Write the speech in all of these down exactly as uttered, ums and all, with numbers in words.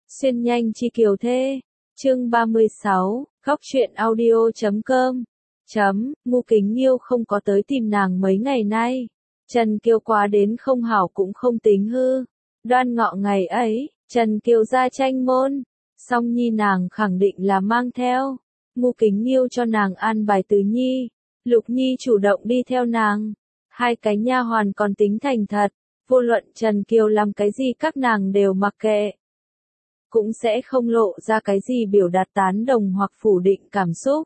Xuyên nhanh chi kiều thê. Chương ba mươi sáu, khóc chuyện audio chấm com. Chấm, Ngu Kính Nghiêu không có tới tìm nàng mấy ngày nay. Trần Kiều quá đến không hảo cũng không tính hư. Đoan ngọ ngày ấy, Trần Kiều ra tranh môn. Song nhi nàng khẳng định là mang theo. Ngu Kính Nghiêu cho nàng an bài Tứ Nhi. Lục Nhi chủ động đi theo nàng. Hai cái nha hoàn còn tính thành thật. Vô luận Trần Kiều làm cái gì các nàng đều mặc kệ. Cũng sẽ không lộ ra cái gì biểu đạt tán đồng hoặc phủ định cảm xúc.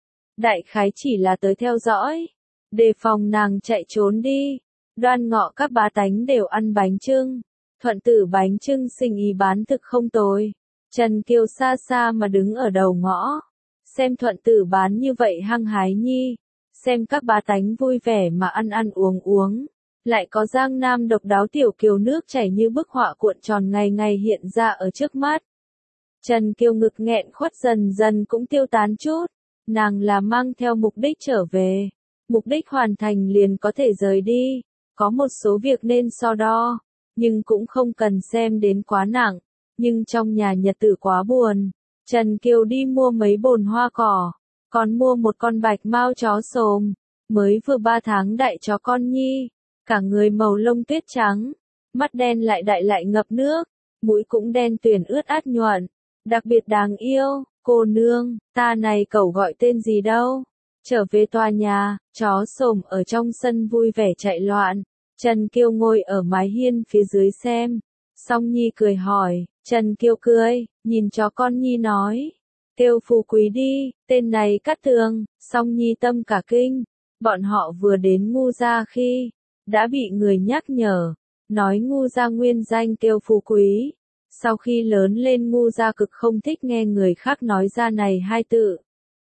Đại khái chỉ là tới theo dõi, đề phòng nàng chạy trốn đi. Đoan ngọ các bá tánh đều ăn bánh chưng. Thuận Tử bánh chưng sinh ý bán thực không tồi. Trần Kiều xa xa mà đứng ở đầu ngõ. Xem Thuận Tử bán như vậy hăng hái nhi. Xem các bá tánh vui vẻ mà ăn ăn uống uống. Lại có Giang Nam độc đáo tiểu kiều nước chảy như bức họa cuộn tròn ngày ngày hiện ra ở trước mắt. Trần Kiều ngực nghẹn khuất dần dần cũng tiêu tán chút. Nàng là mang theo mục đích trở về. Mục đích hoàn thành liền có thể rời đi. Có một số việc nên so đo. Nhưng cũng không cần xem đến quá nặng. Nhưng trong nhà nhật tử quá buồn. Trần Kiều đi mua mấy bồn hoa cỏ. Còn mua một con bạch mao chó xồm. Mới vừa ba tháng đại chó con nhi. Cả người màu lông tuyết trắng. Mắt đen lại đại lại ngập nước. Mũi cũng đen tuyền ướt át nhuận. Đặc biệt đáng yêu. Cô nương, ta này cậu gọi tên gì đâu? Trở về tòa nhà, chó xồm ở trong sân vui vẻ chạy loạn. Trần Kiều ngồi ở mái hiên phía dưới xem. Song Nhi cười hỏi, Trần Kiều cười, nhìn chó con Nhi nói. Kêu Phú Quý đi, tên này cắt tường. Song Nhi tâm cả kinh. Bọn họ vừa đến Ngu gia khi, đã bị người nhắc nhở. Nói Ngu gia nguyên danh kêu Phú Quý. Sau khi lớn lên Ngu gia cực không thích nghe người khác nói ra này hai tự.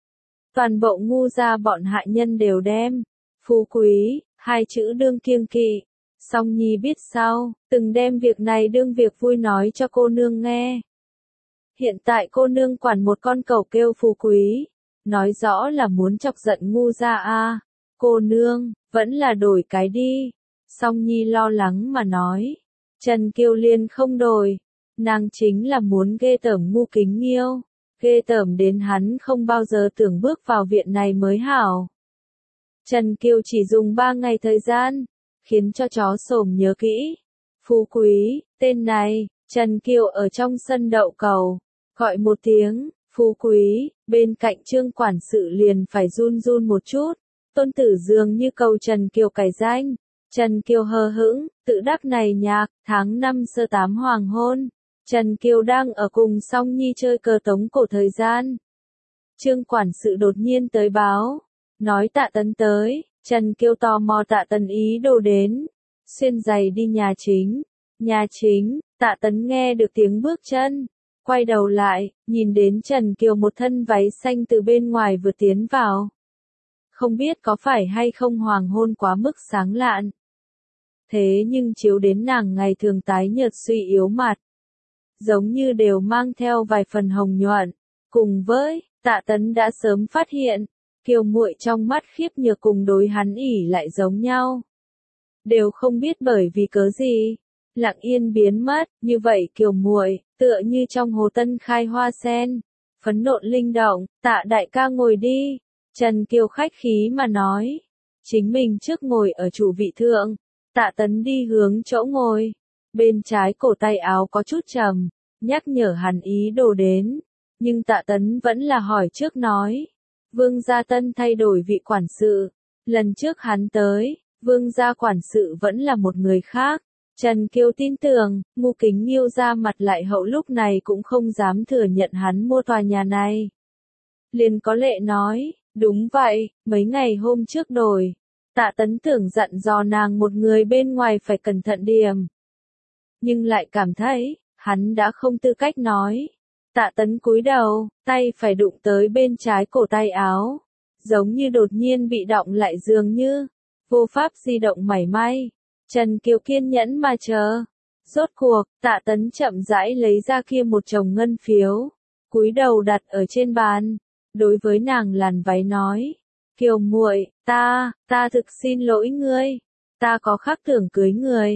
Toàn bộ Ngu gia bọn hạ nhân đều đem Phú Quý, hai chữ đương kiêng kỵ. Song Nhi biết sao, từng đem việc này đương việc vui nói cho cô nương nghe. Hiện tại cô nương quản một con cẩu kêu Phú Quý, nói rõ là muốn chọc giận Ngu gia a. À, cô nương, vẫn là đổi cái đi. Song Nhi lo lắng mà nói. Trần Kiều liền không đổi. Nàng chính là muốn ghê tởm Ngu Kính Nghiêu, ghê tởm đến hắn không bao giờ tưởng bước vào viện này mới hảo. Trần Kiều chỉ dùng ba ngày thời gian, khiến cho chó xồm nhớ kỹ. Phú Quý, tên này, Trần Kiều ở trong sân đậu cầu, gọi một tiếng, Phú Quý, bên cạnh Trương quản sự liền phải run run một chút. Tôn Tử dường như cầu Trần Kiều cải danh. Trần Kiều hờ hững, tự đắc này nhạc, tháng năm sơ tám hoàng hôn. Trần Kiều đang ở cùng Song Nhi chơi cờ tống cổ thời gian. Trương quản sự đột nhiên tới báo. Nói Tạ Tấn tới. Trần Kiều tò mò Tạ Tấn ý đồ đến. Xuyên giày đi nhà chính. Nhà chính, Tạ Tấn nghe được tiếng bước chân. Quay đầu lại, nhìn đến Trần Kiều một thân váy xanh từ bên ngoài vừa tiến vào. Không biết có phải hay không hoàng hôn quá mức sáng lạn. Thế nhưng chiếu đến nàng ngày thường tái nhợt suy yếu mặt. Giống như đều mang theo vài phần hồng nhuận. Cùng với, Tạ Tấn đã sớm phát hiện, Kiều muội trong mắt khiếp nhược cùng đối hắn ỉ lại giống nhau. Đều không biết bởi vì cớ gì, lặng yên biến mất, như vậy Kiều muội tựa như trong hồ tân khai hoa sen, phấn nộn linh động. Tạ đại ca ngồi đi. Trần Kiều khách khí mà nói. Chính mình trước ngồi ở chủ vị thượng. Tạ Tấn đi hướng chỗ ngồi. Bên trái cổ tay áo có chút trầm, nhắc nhở hắn ý đồ đến. Nhưng Tạ Tấn vẫn là hỏi trước nói. Vương gia tân thay đổi vị quản sự. Lần trước hắn tới, vương gia quản sự vẫn là một người khác. Trần Kiều tin tưởng, Ngu Kính Nghiêu ra mặt lại hậu lúc này cũng không dám thừa nhận hắn mua tòa nhà này. Liền có lệ nói, đúng vậy, mấy ngày hôm trước đổi. Tạ Tấn tưởng dặn dò nàng một người bên ngoài phải cẩn thận điểm. Nhưng lại cảm thấy, hắn đã không tư cách nói. Tạ Tấn cúi đầu, tay phải đụng tới bên trái cổ tay áo. Giống như đột nhiên bị động lại dường như, vô pháp di động mảy may. Trần Kiều kiên nhẫn mà chờ. Rốt cuộc, Tạ Tấn chậm rãi lấy ra kia một chồng ngân phiếu. Cúi đầu đặt ở trên bàn. Đối với nàng làn váy nói. Kiều muội, ta, ta thực xin lỗi ngươi. Ta có khác tưởng cưới người.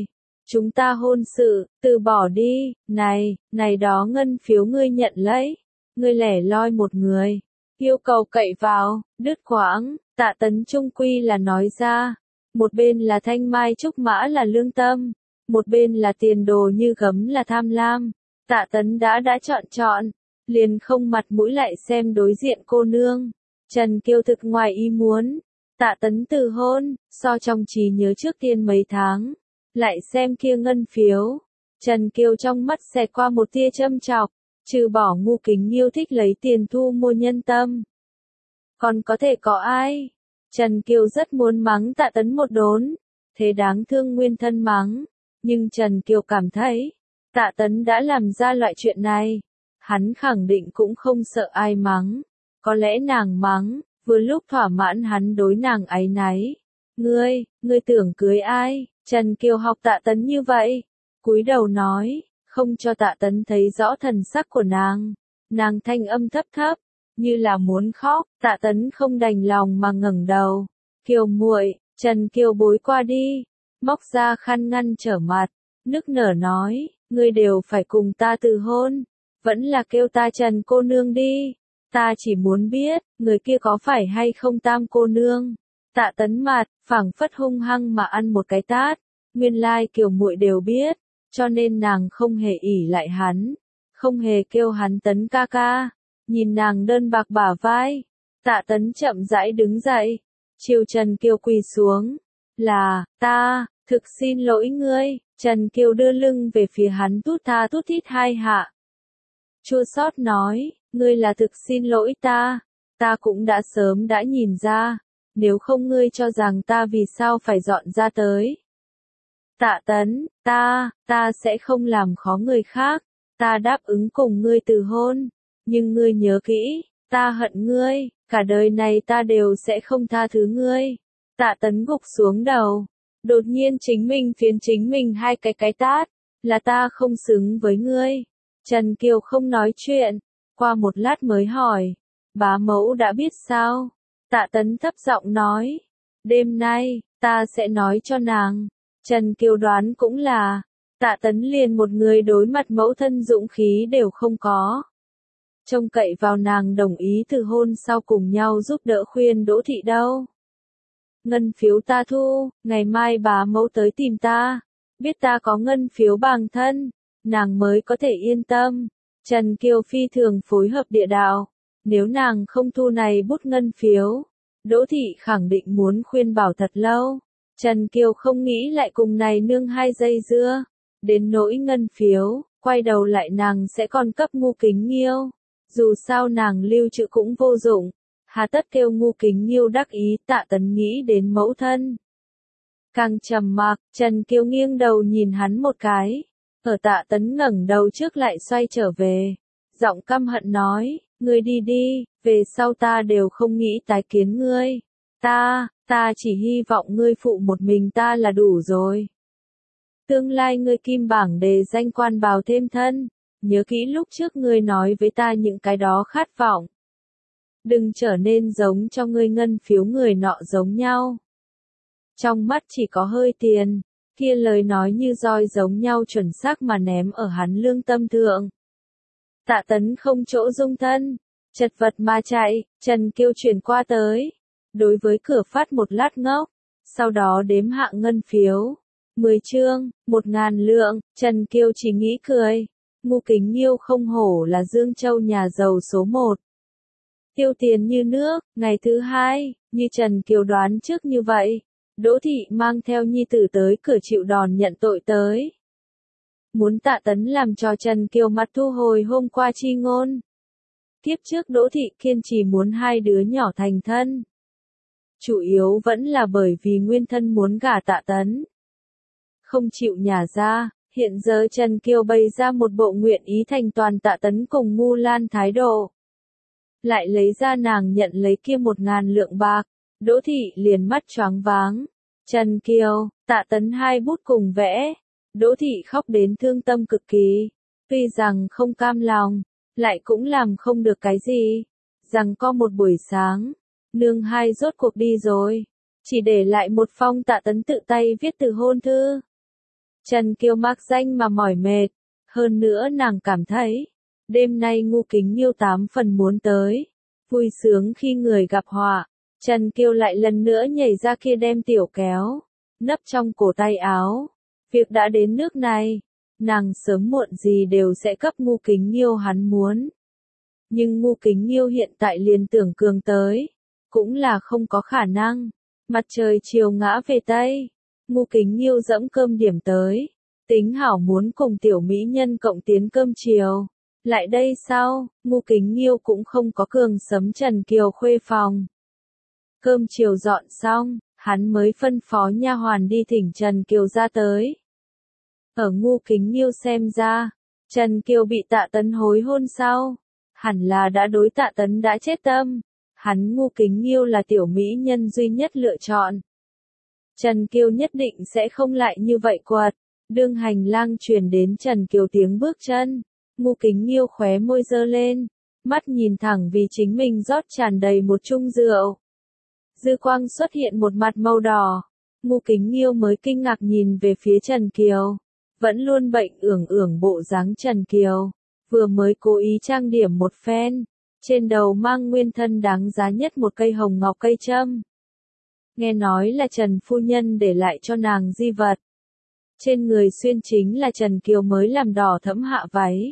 Chúng ta hôn sự, từ bỏ đi, này, này đó ngân phiếu ngươi nhận lấy. Ngươi lẻ loi một người, yêu cầu cậy vào, đứt quãng, Tạ Tấn trung quy là nói ra. Một bên là thanh mai trúc mã là lương tâm, một bên là tiền đồ như gấm là tham lam. Tạ Tấn đã đã chọn chọn, liền không mặt mũi lại xem đối diện cô nương. Trần Kiêu thực ngoài ý muốn, Tạ Tấn từ hôn, so trong trí nhớ trước tiên mấy tháng, lại xem kia ngân phiếu. Trần Kiêu trong mắt xẹt qua một tia châm chọc, trừ bỏ Ngu Kính Nhiêu thích lấy tiền thu mua nhân tâm. Còn có thể có ai? Trần Kiêu rất muốn mắng Tạ Tấn một đốn, thế đáng thương nguyên thân mắng, nhưng Trần Kiêu cảm thấy, Tạ Tấn đã làm ra loại chuyện này, hắn khẳng định cũng không sợ ai mắng, có lẽ nàng mắng, vừa lúc thỏa mãn hắn đối nàng áy náy. Ngươi, ngươi tưởng cưới ai? Trần Kiêu học Tạ Tấn như vậy, cúi đầu nói, không cho Tạ Tấn thấy rõ thần sắc của nàng. Nàng thanh âm thấp thấp, như là muốn khóc, Tạ Tấn không đành lòng mà ngẩng đầu. Kiều muội, Trần Kiều bối qua đi, móc ra khăn ngăn trở mặt, nức nở nói, ngươi đều phải cùng ta từ hôn, vẫn là kêu ta Trần cô nương đi. Ta chỉ muốn biết, người kia có phải hay không Tam cô nương. Tạ Tấn mặt, phảng phất hung hăng mà ăn một cái tát, nguyên lai Kiều muội đều biết, cho nên nàng không hề ỷ lại hắn, không hề kêu hắn Tấn ca ca. Nhìn nàng đơn bạc bả vai, Tạ Tấn chậm rãi đứng dậy, chiều Trần Kiều quỳ xuống, là, ta, thực xin lỗi ngươi. Trần Kiều đưa lưng về phía hắn tút tha tút thít hai hạ. Chua xót nói, ngươi là thực xin lỗi ta, ta cũng đã sớm đã nhìn ra, nếu không ngươi cho rằng ta vì sao phải dọn ra tới. Tạ Tấn, ta, ta sẽ không làm khó người khác, ta đáp ứng cùng ngươi từ hôn, nhưng ngươi nhớ kỹ, ta hận ngươi, cả đời này ta đều sẽ không tha thứ ngươi. Tạ Tấn gục xuống đầu, đột nhiên chính mình phiến chính mình hai cái cái tát, là ta không xứng với ngươi. Trần Kiều không nói chuyện, qua một lát mới hỏi, bá mẫu đã biết sao? Tạ Tấn thấp giọng nói, đêm nay, ta sẽ nói cho nàng. Trần Kiều đoán cũng là, Tạ Tấn liền một người đối mặt mẫu thân dũng khí đều không có. Trông cậy vào nàng đồng ý từ hôn sau cùng nhau giúp đỡ khuyên Đỗ Thị đâu. Ngân phiếu ta thu, ngày mai bá mẫu tới tìm ta, biết ta có ngân phiếu bằng thân, nàng mới có thể yên tâm. Trần Kiều phi thường phối hợp địa đạo, nếu nàng không thu này bút ngân phiếu, Đỗ Thị khẳng định muốn khuyên bảo thật lâu. Trần Kiều không nghĩ lại cùng này nương hai dây dưa, đến nỗi ngân phiếu, quay đầu lại nàng sẽ còn cấp Ngu Kính Nhiêu. Dù sao nàng lưu trữ cũng vô dụng, hà tất kêu Ngu Kính Nhiêu đắc ý. Tạ Tấn nghĩ đến mẫu thân. Càng trầm mặc, Trần Kiều nghiêng đầu nhìn hắn một cái, ở Tạ Tấn ngẩng đầu trước lại xoay trở về, giọng căm hận nói, ngươi đi đi, về sau ta đều không nghĩ tái kiến ngươi, ta, ta chỉ hy vọng ngươi phụ một mình ta là đủ rồi. Tương lai ngươi kim bảng đề danh quan bào thêm thân. Nhớ kỹ lúc trước ngươi nói với ta những cái đó khát vọng. Đừng trở nên giống cho ngươi ngân phiếu người nọ giống nhau. Trong mắt chỉ có hơi tiền, kia lời nói như roi giống nhau chuẩn xác mà ném ở hắn lương tâm thượng. Tạ Tấn không chỗ dung thân, chật vật mà chạy, Trần Kiêu chuyển qua tới. Đối với cửa phát một lát ngốc, sau đó đếm hạ ngân phiếu. Mười chương, một ngàn lượng, Trần Kiêu chỉ nghĩ cười. Ngu Kính Nhiêu không hổ là Dương Châu nhà giàu số một. Tiêu tiền như nước. Ngày thứ hai, như Trần Kiều đoán trước như vậy, Đỗ Thị mang theo nhi tử tới cửa chịu đòn nhận tội tới. Muốn Tạ Tấn làm cho Trần Kiều mặt thu hồi hôm qua chi ngôn. Kiếp trước Đỗ Thị kiên trì muốn hai đứa nhỏ thành thân. Chủ yếu vẫn là bởi vì nguyên thân muốn gả Tạ Tấn. Không chịu nhả ra. Hiện giờ Trần Kiều bày ra một bộ nguyện ý thành toàn Tạ Tấn cùng Ngu Lan thái độ. Lại lấy ra nàng nhận lấy kia một ngàn lượng bạc, Đỗ Thị liền mắt choáng váng. Trần Kiều, Tạ Tấn hai bút cùng vẽ, Đỗ Thị khóc đến thương tâm cực kỳ. Tuy rằng không cam lòng, lại cũng làm không được cái gì. Rằng có một buổi sáng, nương hai rốt cuộc đi rồi, chỉ để lại một phong Tạ Tấn tự tay viết từ hôn thư. Trần Kiều mạc danh mà mỏi mệt, hơn nữa nàng cảm thấy, đêm nay Ngu Kính Nghiêu tám phần muốn tới, vui sướng khi người gặp họa. Trần Kiều lại lần nữa nhảy ra kia đem tiểu kéo, nấp trong cổ tay áo. Việc đã đến nước này, nàng sớm muộn gì đều sẽ cấp Ngu Kính Nghiêu hắn muốn. Nhưng Ngu Kính Nghiêu hiện tại liền tưởng cường tới, cũng là không có khả năng. Mặt trời chiều ngã về Tây, Ngu Kính Nghiêu dẫm cơm điểm tới, tính hảo muốn cùng tiểu mỹ nhân cộng tiến cơm chiều. Lại đây sau, Ngu Kính Nghiêu cũng không có cường sấm Trần Kiều khuê phòng. Cơm chiều dọn xong, hắn mới phân phó nha hoàn đi thỉnh Trần Kiều ra tới. Ở Ngu Kính Nghiêu xem ra, Trần Kiều bị Tạ Tấn hối hôn sau, hẳn là đã đối Tạ Tấn đã chết tâm. Hắn Ngu Kính Nghiêu là tiểu mỹ nhân duy nhất lựa chọn. Trần Kiều nhất định sẽ không lại như vậy quật. Đương hành lang truyền đến Trần Kiều tiếng bước chân, Ngu Kính Nghiêu khóe môi giơ lên, mắt nhìn thẳng vì chính mình rót tràn đầy một chung rượu. Dư quang xuất hiện một mặt màu đỏ, Ngu Kính Nghiêu mới kinh ngạc nhìn về phía Trần Kiều, vẫn luôn bệnh ưởng ưởng bộ dáng Trần Kiều, vừa mới cố ý trang điểm một phen, trên đầu mang nguyên thân đáng giá nhất một cây hồng ngọc cây châm. Nghe nói là Trần phu nhân để lại cho nàng di vật. Trên người xuyên chính là Trần Kiều mới làm đỏ thẫm hạ váy.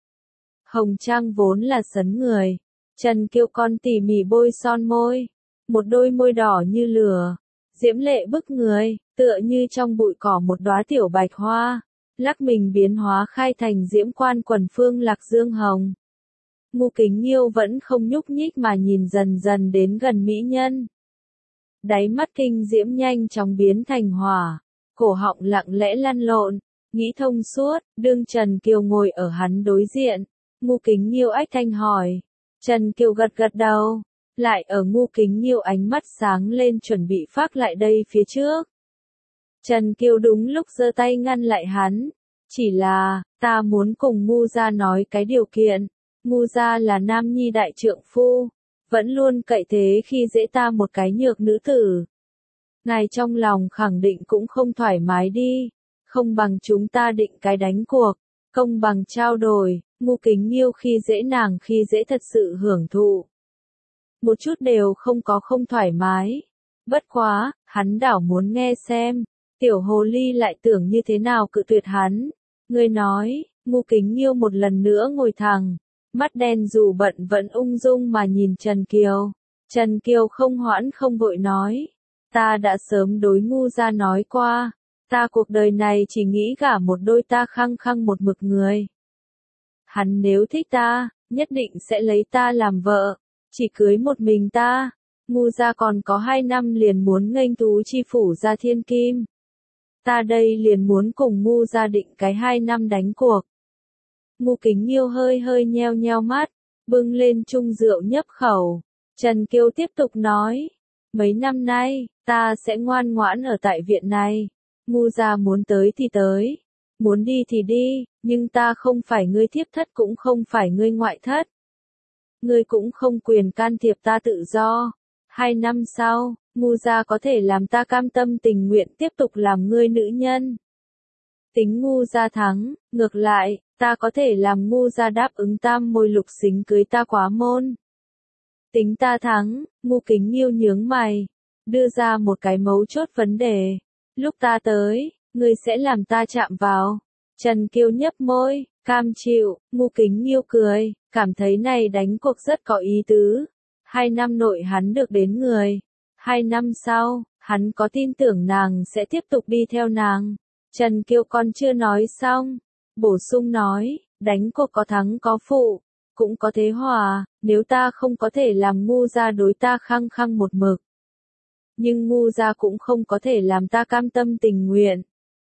Hồng trang vốn là sấn người, Trần Kiều còn tỉ mỉ bôi son môi, một đôi môi đỏ như lửa, diễm lệ bức người, tựa như trong bụi cỏ một đóa tiểu bạch hoa, lắc mình biến hóa khai thành diễm quan quần phương lạc dương hồng. Ngu Kính Nghiêu vẫn không nhúc nhích mà nhìn dần dần đến gần mỹ nhân. Đáy mắt kinh diễm nhanh chóng biến thành hỏa, cổ họng lặng lẽ lăn lộn, nghĩ thông suốt, đương Trần Kiều ngồi ở hắn đối diện. Ngu Kính Nghiêu ách thanh hỏi. Trần Kiều gật gật đầu, lại ở Ngu Kính Nghiêu ánh mắt sáng lên chuẩn bị phác lại đây phía trước. Trần Kiều đúng lúc giơ tay ngăn lại hắn, chỉ là, ta muốn cùng Ngu gia nói cái điều kiện. Ngu gia là nam nhi đại trượng phu, vẫn luôn cậy thế khi dễ ta một cái nhược nữ tử. Ngài trong lòng khẳng định cũng không thoải mái đi, không bằng chúng ta định cái đánh cuộc, công bằng trao đổi. Ngu Kính Nghiêu khi dễ nàng khi dễ thật sự hưởng thụ. Một chút đều không có không thoải mái. Bất quá, hắn đảo muốn nghe xem, tiểu hồ ly lại tưởng như thế nào cự tuyệt hắn. Người nói, Ngu Kính Nghiêu một lần nữa ngồi thẳng, mắt đen dù bận vẫn ung dung mà nhìn Trần Kiều. Trần Kiều không hoãn không vội nói, ta đã sớm đối Ngu gia nói qua, ta cuộc đời này chỉ nghĩ gả một đôi ta khăng khăng một mực người. Hắn nếu thích ta, nhất định sẽ lấy ta làm vợ, chỉ cưới một mình ta. Ngu gia còn có hai năm liền muốn nghênh tú chi phủ ra thiên kim. Ta đây liền muốn cùng Ngu gia định cái hai năm đánh cuộc. Ngu Kính Nghiêu hơi hơi nheo nheo mắt, bưng lên chung rượu nhấp khẩu. Trần Kiều tiếp tục nói, mấy năm nay, ta sẽ ngoan ngoãn ở tại viện này. Ngu gia muốn tới thì tới, muốn đi thì đi, nhưng ta không phải ngươi thiếp thất cũng không phải ngươi ngoại thất. Ngươi cũng không quyền can thiệp ta tự do. Hai năm sau, Ngu gia có thể làm ta cam tâm tình nguyện tiếp tục làm ngươi nữ nhân. Tính Ngu gia thắng, ngược lại, ta có thể làm Ngu gia đáp ứng tam môi lục xính cưới ta quá môn. Tính ta thắng, Ngu Kính Nghiêu nhướng mày, đưa ra một cái mấu chốt vấn đề. Lúc ta tới, ngươi sẽ làm ta chạm vào. Trần Kiều nhấp môi, cam chịu. Ngu Kính Nghiêu cười, cảm thấy này đánh cuộc rất có ý tứ. Hai năm nội hắn được đến người. Hai năm sau, hắn có tin tưởng nàng sẽ tiếp tục đi theo nàng. Trần Kiều còn chưa nói xong, bổ sung nói, đánh cuộc có thắng có phụ, cũng có thế hòa, nếu ta không có thể làm Ngu gia đối ta khăng khăng một mực. Nhưng Ngu gia cũng không có thể làm ta cam tâm tình nguyện.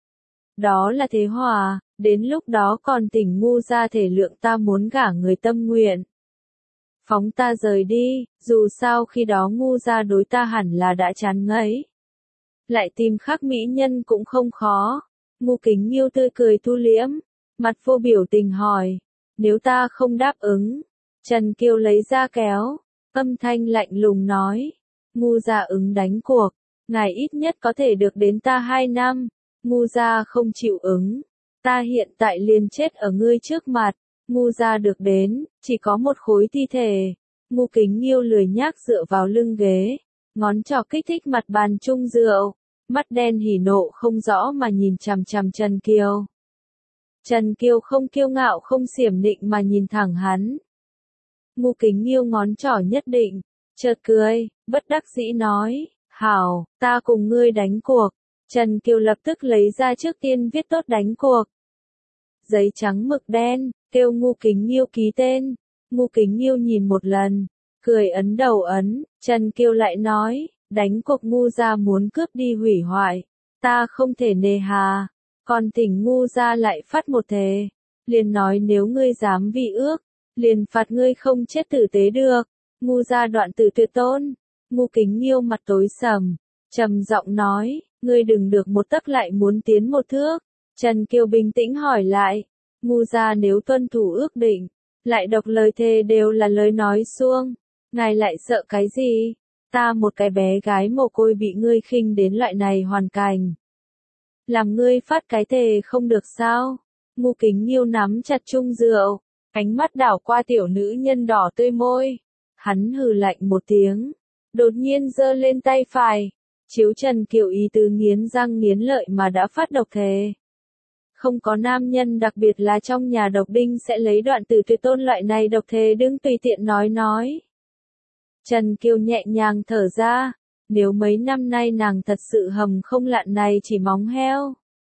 Đó là thế hòa, đến lúc đó còn tỉnh Ngu gia thể lượng ta muốn gả người tâm nguyện. Phóng ta rời đi, dù sao khi đó Ngu gia đối ta hẳn là đã chán ngấy. Lại tìm khác mỹ nhân cũng không khó. Ngu Kính Nghiêu tươi cười thu liễm, mặt vô biểu tình hỏi, nếu ta không đáp ứng. Trần Kiều lấy ra kéo, âm thanh lạnh lùng nói, Ngu gia ứng đánh cuộc, ngài ít nhất có thể được đến ta hai năm. Ngu gia không chịu ứng. Ta hiện tại liền chết ở ngươi trước mặt. Ngu gia được đến, chỉ có một khối thi thể. Ngu Kính Nghiêu lười nhác dựa vào lưng ghế, ngón trỏ kích thích mặt bàn chung rượu, mắt đen hỉ nộ không rõ mà nhìn chằm chằm Trần Kiều. Trần Kiều không kiêu ngạo không xiểm nịnh mà nhìn thẳng hắn. Ngu Kính Nghiêu ngón trỏ nhất định, chợt cười, bất đắc dĩ nói, hảo, ta cùng ngươi đánh cuộc. Trần Kiều lập tức lấy ra trước tiên viết tốt đánh cuộc. Giấy trắng mực đen, kêu Ngu Kính Nghiêu ký tên. Ngu Kính Nghiêu nhìn một lần, cười ấn đầu ấn, Trần Kiều lại nói, đánh cuộc Ngu gia muốn cướp đi hủy hoại, ta không thể nề hà, còn thỉnh Ngu gia lại phát một thề, liền nói nếu ngươi dám vi ước, liền phạt ngươi không chết tử tế được. Ngu gia đoạn tử tuyệt tôn. Ngu Kính Nghiêu mặt tối sầm, trầm giọng nói, ngươi đừng được một tấc lại muốn tiến một thước. Trần Kiều bình tĩnh hỏi lại, Ngu gia nếu tuân thủ ước định, lại độc lời thề đều là lời nói suông, ngài lại sợ cái gì? Ta một cái bé gái mồ côi bị ngươi khinh đến loại này hoàn cảnh. Làm ngươi phát cái thề không được sao? Ngu Kính Nghiêu nắm chặt chung rượu, ánh mắt đảo qua tiểu nữ nhân đỏ tươi môi. Hắn hừ lạnh một tiếng, đột nhiên giơ lên tay phải, chiếu Trần Kiều ý tứ nghiến răng nghiến lợi mà đã phát độc thề. Không có nam nhân đặc biệt là trong nhà độc đinh sẽ lấy đoạn tử tuyệt tôn loại này độc thề đừng tùy tiện nói nói. Trần Kiều nhẹ nhàng thở ra, nếu mấy năm nay nàng thật sự hầm không lạn này chỉ móng heo.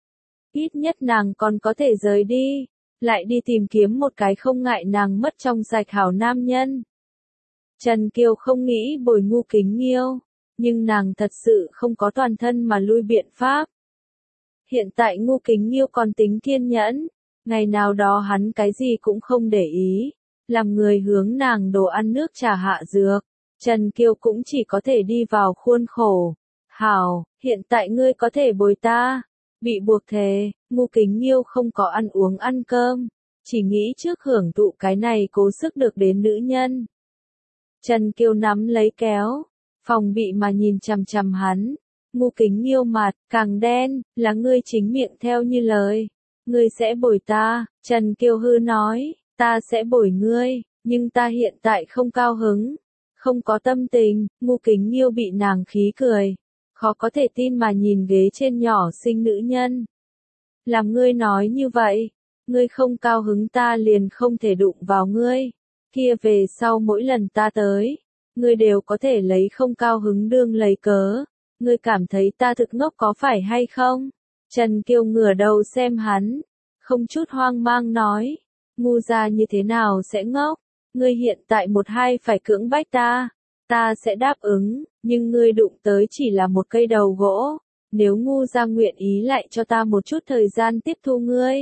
Ít nhất nàng còn có thể rời đi, lại đi tìm kiếm một cái không ngại nàng mất trong sạch hảo nam nhân. Trần Kiều không nghĩ bồi Ngu Kính Nghiêu, nhưng nàng thật sự không có toàn thân mà lui biện pháp. Hiện tại Ngu Kính Nghiêu còn tính kiên nhẫn, ngày nào đó hắn cái gì cũng không để ý, làm người hướng nàng đồ ăn nước trà hạ dược, Trần Kiều cũng chỉ có thể đi vào khuôn khổ. Hảo, hiện tại ngươi có thể bồi ta, bị buộc thề, Ngu Kính Nghiêu không có ăn uống ăn cơm, chỉ nghĩ trước hưởng thụ cái này cố sức được đến nữ nhân. Trần Kiều nắm lấy kéo, phòng bị mà nhìn chằm chằm hắn. Ngu Kính Nghiêu mặt, càng đen, là ngươi chính miệng theo như lời. Ngươi sẽ bồi ta, Trần Kiều hư nói, ta sẽ bồi ngươi, nhưng ta hiện tại không cao hứng, không có tâm tình. Ngu Kính Nghiêu bị nàng khí cười, khó có thể tin mà nhìn ghế trên nhỏ xinh nữ nhân. Làm ngươi nói như vậy, ngươi không cao hứng ta liền không thể đụng vào ngươi, kia về sau mỗi lần ta tới, ngươi đều có thể lấy không cao hứng đương lấy cớ. Ngươi cảm thấy ta thực ngốc có phải hay không? Trần Kiều ngửa đầu xem hắn, không chút hoang mang nói, Ngu gia như thế nào sẽ ngốc? Ngươi hiện tại một hai phải cưỡng bách ta, ta sẽ đáp ứng, nhưng ngươi đụng tới chỉ là một cây đầu gỗ, nếu Ngu gia nguyện ý lại cho ta một chút thời gian tiếp thu ngươi.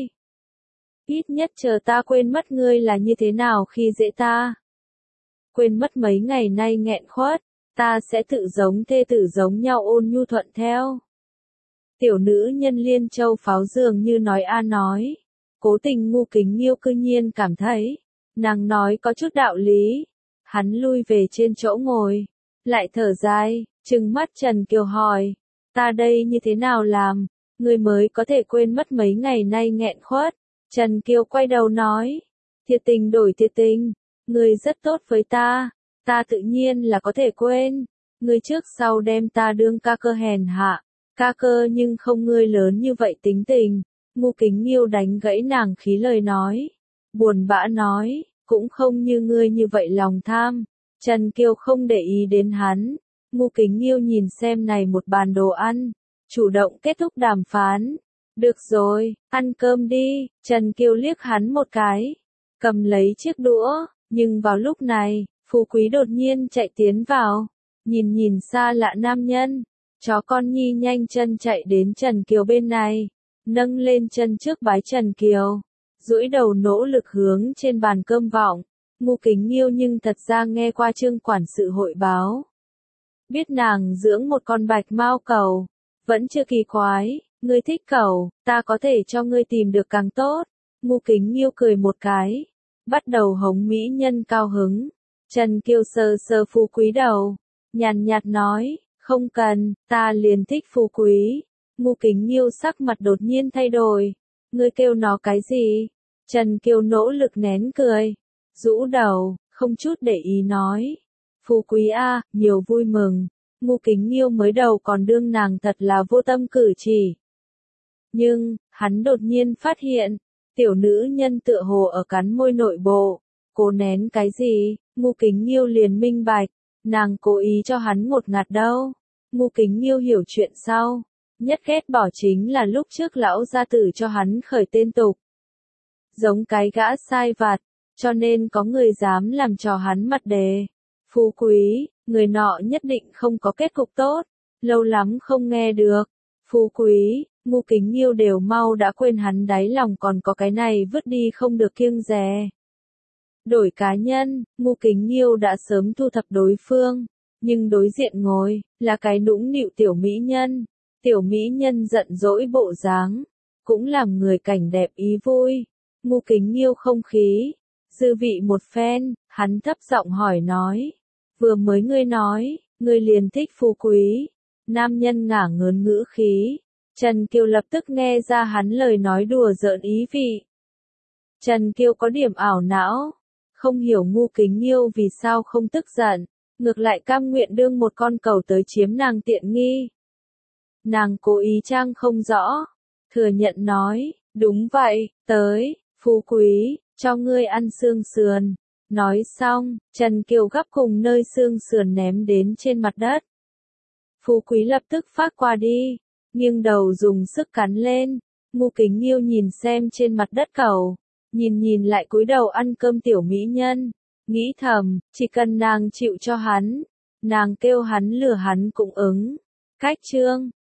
Ít nhất chờ ta quên mất ngươi là như thế nào khi dễ ta. Quên mất mấy ngày nay nghẹn khuất. Ta sẽ tự giống thê tử giống nhau ôn nhu thuận theo. Tiểu nữ nhân Liên Châu Pháo dường như nói a nói. Cố tình Ngu Kính Nghiêu cư nhiên cảm thấy, nàng nói có chút đạo lý. Hắn lui về trên chỗ ngồi, lại thở dài, trừng mắt Trần Kiều hỏi, ta đây như thế nào làm, ngươi mới có thể quên mất mấy ngày nay nghẹn khuất. Trần Kiều quay đầu nói, thiệt tình đổi thiệt tình, ngươi rất tốt với ta. Ta tự nhiên là có thể quên, ngươi trước sau đem ta đương ca cơ hèn hạ, ca cơ nhưng không ngươi lớn như vậy tính tình. Ngu Kính Nghiêu đánh gãy nàng khí lời nói, buồn bã nói, cũng không như ngươi như vậy lòng tham. Trần Kiều không để ý đến hắn, Ngu Kính Nghiêu nhìn xem này một bàn đồ ăn, chủ động kết thúc đàm phán. Được rồi, ăn cơm đi. Trần Kiều liếc hắn một cái, cầm lấy chiếc đũa, nhưng vào lúc này, Phú Quý đột nhiên chạy tiến vào, nhìn nhìn xa lạ nam nhân, chó con nhi nhanh chân chạy đến Trần Kiều bên này, nâng lên chân trước bái Trần Kiều, duỗi đầu nỗ lực hướng trên bàn cơm vọng. Ngu Kính Nghiêu nhưng thật ra nghe qua Trương quản sự hội báo, biết nàng dưỡng một con bạch mao cẩu, vẫn chưa kỳ quái, ngươi thích cẩu, ta có thể cho ngươi tìm được càng tốt. Ngu Kính Nghiêu cười một cái, bắt đầu hống mỹ nhân cao hứng. Trần Kiều sờ sờ Phú Quý đầu, nhàn nhạt nói, không cần, ta liền thích Phú Quý. Ngu Kính Nghiêu sắc mặt đột nhiên thay đổi. Ngươi kêu nó cái gì? Trần Kiều nỗ lực nén cười. Rũ đầu, không chút để ý nói. Phú quý a, nhiều vui mừng. Ngu Kính Nghiêu mới đầu còn đương nàng thật là vô tâm cử chỉ. Nhưng, hắn đột nhiên phát hiện, tiểu nữ nhân tựa hồ ở cắn môi nội bộ. Cố nén cái gì? Ngu Kính Nghiêu liền minh bạch. Nàng cố ý cho hắn một ngạt đâu. Ngu Kính Nghiêu hiểu chuyện sau. Nhất ghét bỏ chính là lúc trước lão gia tử cho hắn khởi tên tục. Giống cái gã sai vặt, cho nên có người dám làm trò hắn mặt đề. Phú quý, người nọ nhất định không có kết cục tốt, lâu lắm không nghe được. Phú quý, Ngu Kính Nghiêu đều mau đã quên hắn đáy lòng còn có cái này vứt đi không được kiêng dè. Đổi cá nhân, Ngu Kính Nghiêu đã sớm thu thập đối phương, nhưng đối diện ngồi, là cái nũng nịu tiểu mỹ nhân. Tiểu mỹ nhân giận dỗi bộ dáng, cũng làm người cảnh đẹp ý vui. Ngu Kính Nghiêu không khí, dư vị một phen, hắn thấp giọng hỏi nói. Vừa mới ngươi nói, ngươi liền thích phú quý. Nam nhân ngả ngớn ngữ khí. Trần Kiều lập tức nghe ra hắn lời nói đùa giỡn ý vị. Trần Kiều có điểm ảo não, không hiểu Ngu Kính Nghiêu vì sao không tức giận, ngược lại cam nguyện đương một con cầu tới chiếm nàng tiện nghi. Nàng cố ý trang không rõ, thừa nhận nói, đúng vậy, tới, phú quý, cho ngươi ăn xương sườn. Nói xong, Trần Kiều gắp cùng nơi xương sườn ném đến trên mặt đất. Phú quý lập tức phát qua đi, nghiêng đầu dùng sức cắn lên. Ngu Kính Nghiêu nhìn xem trên mặt đất cầu, nhìn nhìn lại cúi đầu ăn cơm tiểu mỹ nhân, nghĩ thầm, chỉ cần nàng chịu cho hắn, nàng kêu hắn lừa hắn cũng ứng. Cách chương